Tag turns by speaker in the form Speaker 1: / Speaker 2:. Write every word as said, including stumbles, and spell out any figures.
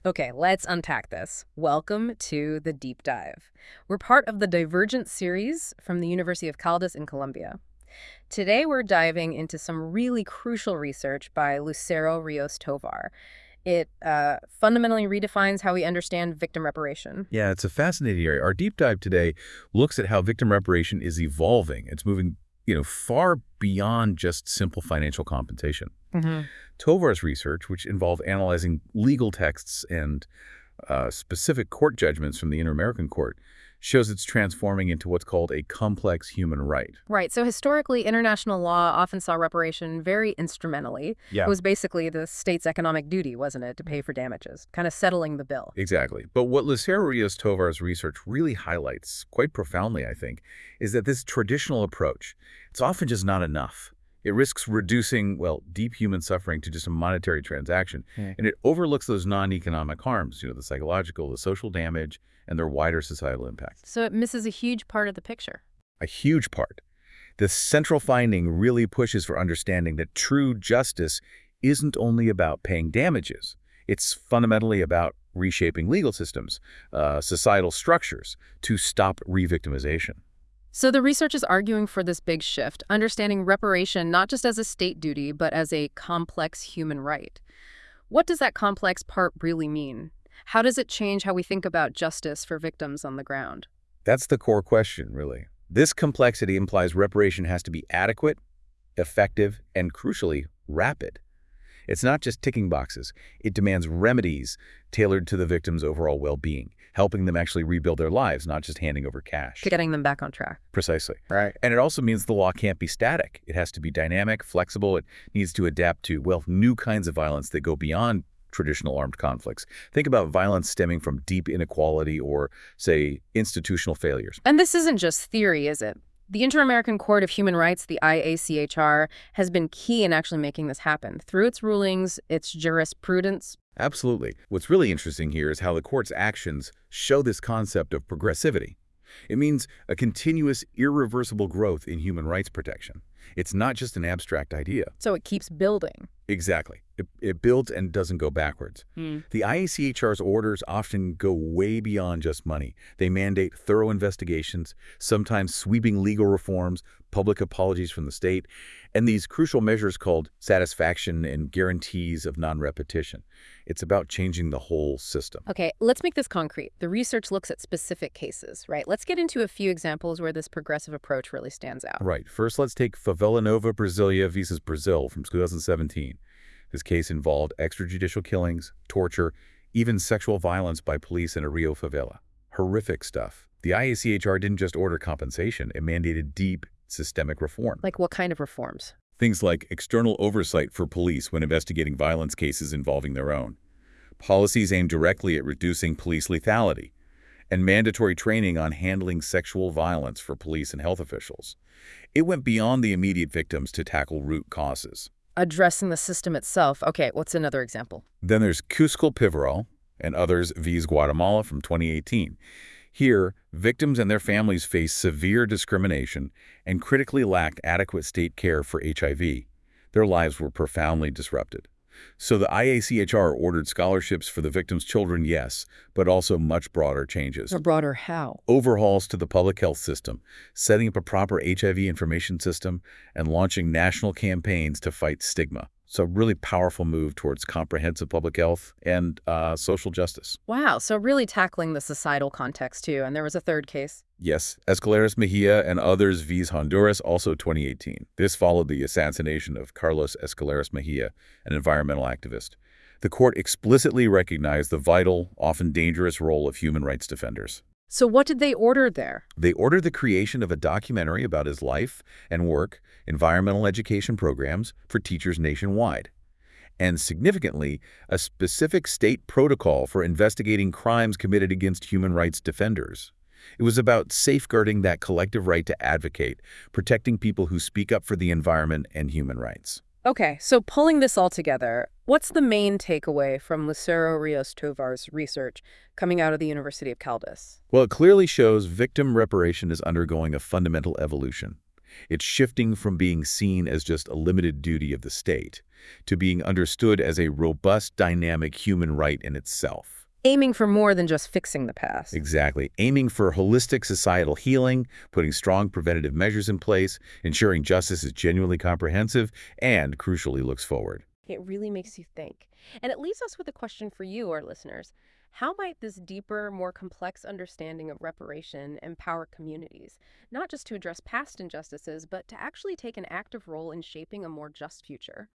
Speaker 1: Okay, let's unpack this. Welcome to the deep dive. We're part of the Divergent series from the University of Caldas in Colombia. Today we're diving into some really crucial research by Lucero Rios Tovar. It uh, fundamentally redefines how we understand victim reparation.
Speaker 2: Yeah, it's a fascinating area. Our deep dive today looks at how victim reparation is evolving. It's moving, you know, far beyond just simple financial compensation.
Speaker 1: hmm
Speaker 2: Tovar's research, which involved analyzing legal texts and uh, specific court judgments from the Inter-American Court, shows it's transforming into what's called a complex human right.
Speaker 1: Right, so historically, international law often saw reparation very instrumentally. It
Speaker 2: Yeah.
Speaker 1: was basically the state's economic duty, wasn't it, to pay for damages, kind of settling the bill.
Speaker 2: Exactly. But what Lucero Rios Tovar's research really highlights, quite profoundly, I think, is that this traditional approach, it's often just not enough. It risks reducing, well, deep human suffering to just a monetary transaction,
Speaker 1: Hmm.
Speaker 2: and it overlooks those non-economic harms, you know, the psychological, the social damage, and their wider societal impact.
Speaker 1: So it misses a huge part of the picture.
Speaker 2: A huge part. The central finding really pushes for understanding that true justice isn't only about paying damages. It's fundamentally about reshaping legal systems, uh, societal structures, to stop re-victimization.
Speaker 1: So the research is arguing for this big shift, understanding reparation not just as a state duty, but as a complex human right. What does that complex part really mean? How does it change how we think about justice for victims on the ground?
Speaker 2: That's the core question, really. This complexity implies reparation has to be adequate, effective, and crucially, rapid. It's not just ticking boxes. It demands remedies tailored to the victim's overall well-being, helping them actually rebuild their lives, not just handing over cash.
Speaker 1: Getting them back on track.
Speaker 2: Precisely.
Speaker 1: Right.
Speaker 2: And it also means the law can't be static. It has to be dynamic, flexible. It needs to adapt to, well, new kinds of violence that go beyond traditional armed conflicts. Think about violence stemming from deep inequality or, say, institutional failures.
Speaker 1: And this isn't just theory, is it? The Inter-American Court of Human Rights, the I A C H R, has been key in actually making this happen. Through its rulings, its jurisprudence.
Speaker 2: Absolutely. What's really interesting here is how the court's actions show this concept of progressivity. It means a continuous, irreversible growth in human rights protection. It's not just an abstract idea.
Speaker 1: So it keeps building.
Speaker 2: Exactly. It, it builds and doesn't go backwards.
Speaker 1: Mm.
Speaker 2: The I A C H R's orders often go way beyond just money. They mandate thorough investigations, sometimes sweeping legal reforms, public apologies from the state, and these crucial measures called satisfaction and guarantees of non-repetition. It's about changing the whole system.
Speaker 1: Okay, let's make this concrete. The research looks at specific cases, right? Let's get into a few examples where this progressive approach really stands out.
Speaker 2: Right. First, let's take Favela Nova Brasilia versus Brazil from two thousand seventeen. This case involved extrajudicial killings, torture, even sexual violence by police in a Rio favela. Horrific stuff. The I A C H R didn't just order compensation, it mandated deep systemic reform.
Speaker 1: Like what kind of reforms?
Speaker 2: Things like external oversight for police when investigating violence cases involving their own, policies aimed directly at reducing police lethality, and mandatory training on handling sexual violence for police and health officials. It went beyond the immediate victims to tackle root causes.
Speaker 1: Addressing the system itself. Okay, what's another example?
Speaker 2: Then there's Cusco Pivaral and others vs. Guatemala from twenty eighteen. Here, victims and their families face severe discrimination and critically lacked adequate state care for H I V. Their lives were profoundly disrupted. So the I A C H R ordered scholarships for the victims' children, yes, but also much broader changes.
Speaker 1: Or broader how?
Speaker 2: Overhauls to the public health system, setting up a proper H I V information system, and launching national campaigns to fight stigma. So a really powerful move towards comprehensive public health and uh, social justice.
Speaker 1: Wow, so really tackling the societal context too. And there was a third case.
Speaker 2: Yes, Escaleras Mejia and others vs. Honduras, also twenty eighteen. This followed the assassination of Carlos Escaleras Mejia, an environmental activist. The court explicitly recognized the vital, often dangerous role of human rights defenders.
Speaker 1: So what did they order there?
Speaker 2: They ordered the creation of a documentary about his life and work, environmental education programs for teachers nationwide, and significantly, a specific state protocol for investigating crimes committed against human rights defenders. It was about safeguarding that collective right to advocate, protecting people who speak up for the environment and human rights.
Speaker 1: Okay, so pulling this all together, what's the main takeaway from Lucero Rios Tovar's research coming out of the University of Caldas?
Speaker 2: Well, it clearly shows victim reparation is undergoing a fundamental evolution. It's shifting from being seen as just a limited duty of the state to being understood as a robust, dynamic human right in itself.
Speaker 1: Aiming for more than just fixing the past.
Speaker 2: Exactly. Aiming for holistic societal healing, putting strong preventative measures in place, ensuring justice is genuinely comprehensive, and, crucially, looks forward.
Speaker 1: It really makes you think. And it leaves us with a question for you, our listeners. How might this deeper, more complex understanding of reparation empower communities, not just to address past injustices, but to actually take an active role in shaping a more just future?